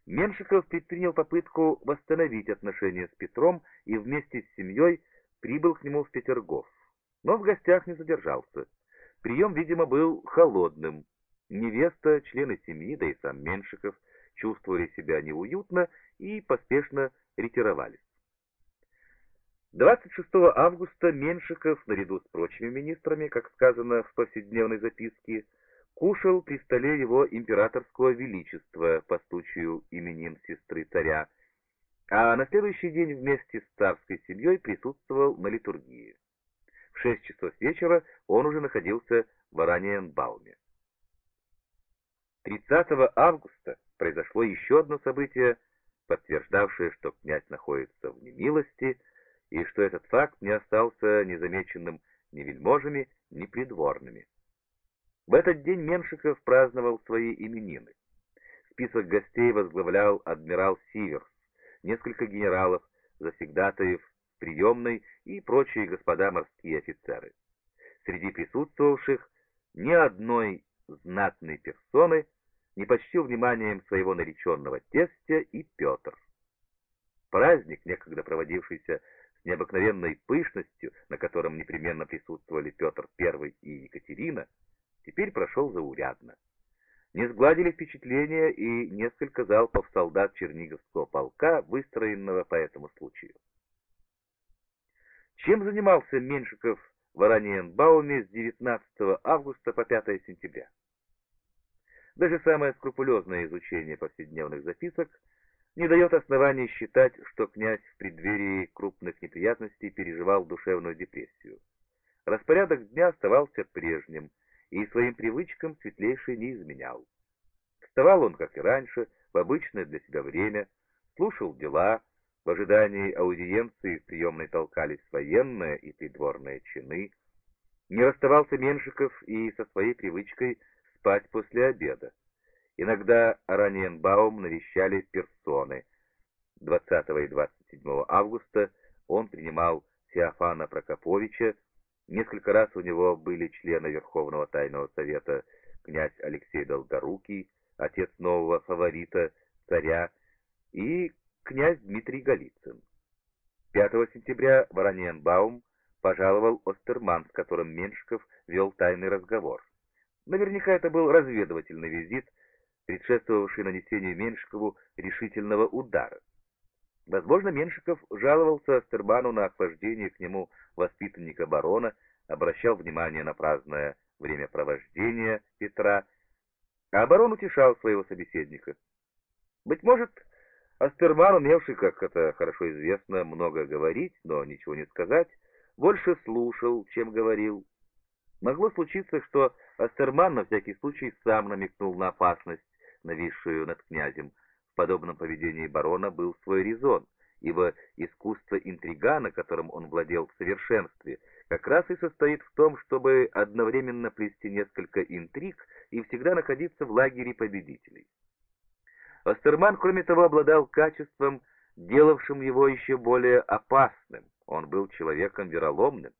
Меншиков предпринял попытку восстановить отношения с Петром и вместе с семьей прибыл к нему в Петергоф. Но в гостях не задержался. Прием, видимо, был холодным. Невеста, члены семьи, да и сам Меншиков чувствовали себя неуютно и поспешно ретировались. 26 августа Меншиков, наряду с прочими министрами, как сказано в повседневной записке, кушал при столе его императорского величества по случаю именин сестры царя, а на следующий день вместе с царской семьей присутствовал на литургии. В 6 часов вечера он уже находился в Ораниенбауме. 30 августа произошло еще одно событие, подтверждавшее, что князь находится в немилости, и что этот факт не остался незамеченным ни вельможами, ни придворными. В этот день Меншиков праздновал свои именины. Список гостей возглавлял адмирал Сиверс, несколько генералов, завсегдатаев приемной и прочие господа морские офицеры. Среди присутствовавших ни одной знатной персоны не почтил вниманием своего нареченного тестя и Петр. Праздник, некогда проводившийся с необыкновенной пышностью, на котором непременно присутствовали Петр I и Екатерина, теперь прошел заурядно. Не сгладили впечатления и несколько залпов солдат Черниговского полка, выстроенного по этому случаю. Чем занимался Меншиков в Ораниенбауме с 19 августа по 5 сентября? Даже самое скрупулезное изучение повседневных записок не дает оснований считать, что князь в преддверии крупных неприятностей переживал душевную депрессию. Распорядок дня оставался прежним, и своим привычкам светлейший не изменял. Вставал он, как и раньше, в обычное для себя время, слушал дела, в ожидании аудиенции в приемной толкались военные и придворные чины. Не расставался Меншиков и со своей привычкой спать после обеда. Иногда Ораниенбаум навещали персоны. 20 и 27 августа он принимал Феофана Прокоповича. Несколько раз у него были члены Верховного Тайного Совета князь Алексей Долгорукий, отец нового фаворита царя, и князь Дмитрий Голицын. 5 сентября в Ораниенбаум пожаловал Остерман, с которым Меншиков вел тайный разговор. Наверняка это был разведывательный визит, предшествовавший нанесению Меншикову решительного удара. Возможно, Меншиков жаловался Остерману на охлаждение к нему воспитанника барона, обращал внимание на праздное времяпровождение Петра, а барон утешал своего собеседника. Быть может, Остерман, умевший, как это хорошо известно, много говорить, но ничего не сказать, больше слушал, чем говорил. Могло случиться, что Остерман на всякий случай сам намекнул на опасность, нависшую над князем. В подобном поведении барона был свой резон, ибо искусство интригана, которым он владел в совершенстве, как раз и состоит в том, чтобы одновременно плести несколько интриг и всегда находиться в лагере победителей. Остерман, кроме того, обладал качеством, делавшим его еще более опасным. Он был человеком вероломным.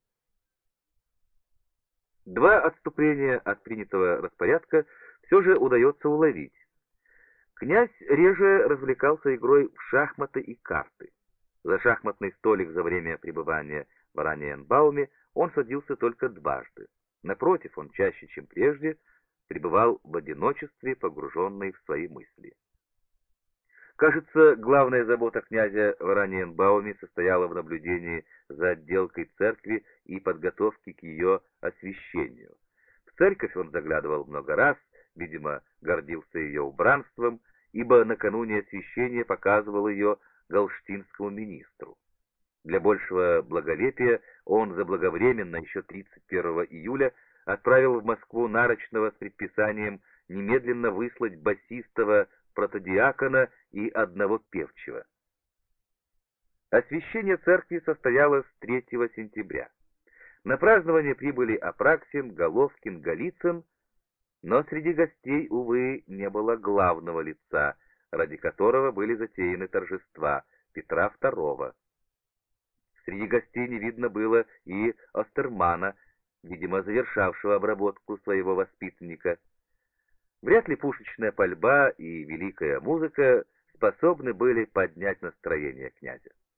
Два отступления от принятого распорядка все же удается уловить. Князь реже развлекался игрой в шахматы и карты. За шахматный столик за время пребывания в Ораниенбауме он садился только дважды. Напротив, он чаще, чем прежде, пребывал в одиночестве, погруженный в свои мысли. Кажется, главная забота князя в Ораниенбауме состояла в наблюдении за отделкой церкви и подготовке к ее освящению. В церковь он заглядывал много раз, видимо, гордился ее убранством, ибо накануне освящения показывал ее галштинскому министру. Для большего благолепия он заблаговременно, еще 31 июля, отправил в Москву нарочного с предписанием немедленно выслать басистого протодиакона и одного певчего. Освящение церкви состоялось 3 сентября. На празднование прибыли Апраксин, Головкин, Голицын, но среди гостей, увы, не было главного лица, ради которого были затеяны торжества, Петра II. Среди гостей не видно было и Остермана, видимо, завершавшего обработку своего воспитанника. Вряд ли пушечная пальба и великая музыка способны были поднять настроение князя.